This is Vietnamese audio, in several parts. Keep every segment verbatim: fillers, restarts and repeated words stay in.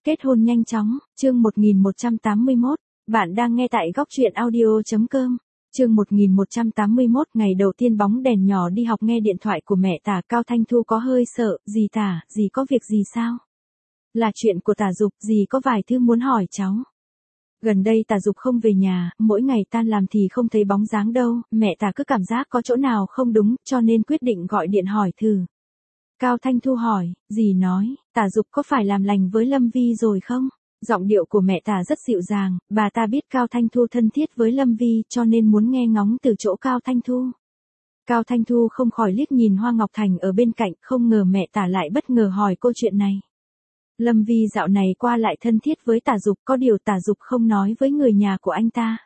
Kết hôn nhanh chóng, chương một nghìn một trăm tám mươi mốt, bạn đang nghe tại góc truyện audio.com. Chương một nghìn một trăm tám mươi mốt, ngày đầu tiên bóng đèn nhỏ đi học nghe điện thoại của mẹ Tả. Cao Thanh Thu có hơi sợ. Dì Tả, dì có việc gì sao? Là chuyện của Tả Dục, dì có vài thứ muốn hỏi cháu. Gần đây Tả Dục không về nhà, mỗi ngày tan làm thì không thấy bóng dáng đâu, mẹ Tả cứ cảm giác có chỗ nào không đúng, cho nên quyết định gọi điện hỏi thử. Cao Thanh Thu hỏi, dì nói, Tả Dục có phải làm lành với Lâm Vi rồi không? Giọng điệu của mẹ Tả rất dịu dàng, bà ta biết Cao Thanh Thu thân thiết với Lâm Vi cho nên muốn nghe ngóng từ chỗ Cao Thanh Thu. Cao Thanh Thu không khỏi liếc nhìn Hoa Ngọc Thành ở bên cạnh, không ngờ mẹ Tả lại bất ngờ hỏi cô chuyện này. Lâm Vi dạo này qua lại thân thiết với Tả Dục, có điều Tả Dục không nói với người nhà của anh ta.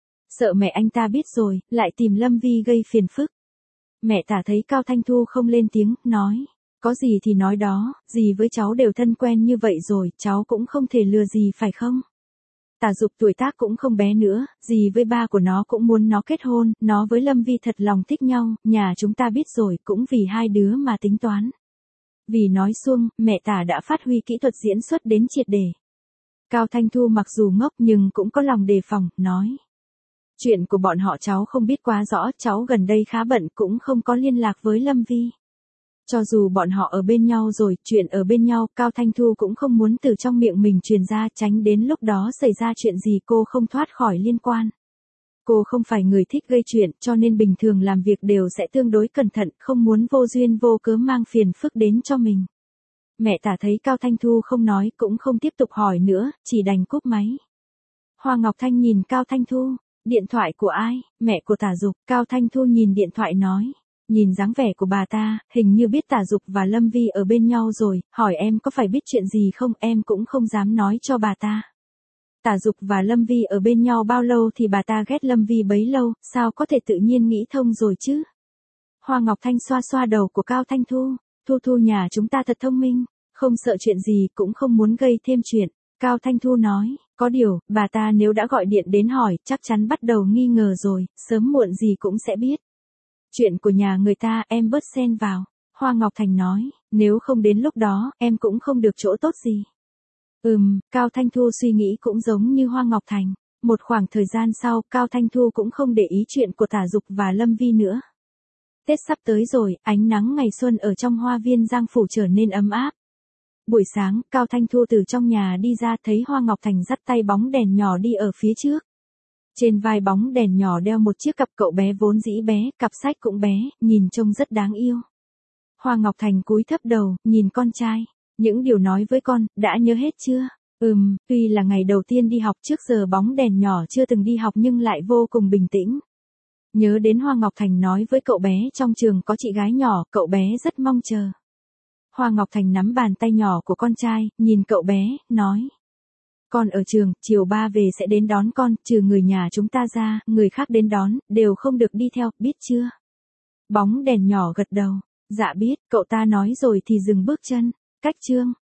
Sợ mẹ anh ta biết rồi, lại tìm Lâm Vi gây phiền phức. Mẹ Tả thấy Cao Thanh Thu không lên tiếng, nói. Có gì thì nói đó, dì với cháu đều thân quen như vậy rồi, cháu cũng không thể lừa dì phải không? Tả Dục tuổi tác cũng không bé nữa, dì với ba của nó cũng muốn nó kết hôn, nó với Lâm Vi thật lòng thích nhau, nhà chúng ta biết rồi, cũng vì hai đứa mà tính toán. Vì nói xuông, mẹ Tả đã phát huy kỹ thuật diễn xuất đến triệt để. Cao Thanh Thu mặc dù ngốc nhưng cũng có lòng đề phòng, nói. Chuyện của bọn họ cháu không biết quá rõ, cháu gần đây khá bận cũng không có liên lạc với Lâm Vi. Cho dù bọn họ ở bên nhau rồi, chuyện ở bên nhau, Cao Thanh Thu cũng không muốn từ trong miệng mình truyền ra, tránh đến lúc đó xảy ra chuyện gì cô không thoát khỏi liên quan. Cô không phải người thích gây chuyện, cho nên bình thường làm việc đều sẽ tương đối cẩn thận, không muốn vô duyên vô cớ mang phiền phức đến cho mình. Mẹ Tả thấy Cao Thanh Thu không nói, cũng không tiếp tục hỏi nữa, chỉ đành cúp máy. Hoa Ngọc Thanh nhìn Cao Thanh Thu, điện thoại của ai? Mẹ của Tả Dục. Cao Thanh Thu nhìn điện thoại nói. Nhìn dáng vẻ của bà ta, hình như biết Tả Dục và Lâm Vi ở bên nhau rồi, hỏi em có phải biết chuyện gì không, em cũng không dám nói cho bà ta. Tả Dục và Lâm Vi ở bên nhau bao lâu thì bà ta ghét Lâm Vi bấy lâu, sao có thể tự nhiên nghĩ thông rồi chứ? Hoa Ngọc Thanh xoa xoa đầu của Cao Thanh Thu, Thu Thu nhà chúng ta thật thông minh, không sợ chuyện gì cũng không muốn gây thêm chuyện. Cao Thanh Thu nói, có điều, bà ta nếu đã gọi điện đến hỏi, chắc chắn bắt đầu nghi ngờ rồi, sớm muộn gì cũng sẽ biết. Chuyện của nhà người ta em bớt xen vào. Hoa Ngọc Thành nói, nếu không đến lúc đó, em cũng không được chỗ tốt gì. Ừm, Cao Thanh Thu suy nghĩ cũng giống như Hoa Ngọc Thành. Một khoảng thời gian sau, Cao Thanh Thu cũng không để ý chuyện của Tả Dục và Lâm Vi nữa. Tết sắp tới rồi, ánh nắng ngày xuân ở trong hoa viên Giang Phủ trở nên ấm áp. Buổi sáng, Cao Thanh Thu từ trong nhà đi ra thấy Hoa Ngọc Thành dắt tay bóng đèn nhỏ đi ở phía trước. Trên vai bóng đèn nhỏ đeo một chiếc cặp, cậu bé vốn dĩ bé, cặp sách cũng bé, nhìn trông rất đáng yêu. Hoa Ngọc Thành cúi thấp đầu, nhìn con trai. Những điều nói với con, đã nhớ hết chưa? Ừm, tuy là ngày đầu tiên đi học, trước giờ bóng đèn nhỏ chưa từng đi học nhưng lại vô cùng bình tĩnh. Nhớ đến Hoa Ngọc Thành nói với cậu bé trong trường có chị gái nhỏ, cậu bé rất mong chờ. Hoa Ngọc Thành nắm bàn tay nhỏ của con trai, nhìn cậu bé, nói. Con ở trường, chiều ba về sẽ đến đón con, trừ người nhà chúng ta ra, người khác đến đón, đều không được đi theo, biết chưa? Bóng đèn nhỏ gật đầu. Dạ biết, cậu ta nói rồi thì dừng bước chân. Cách chương.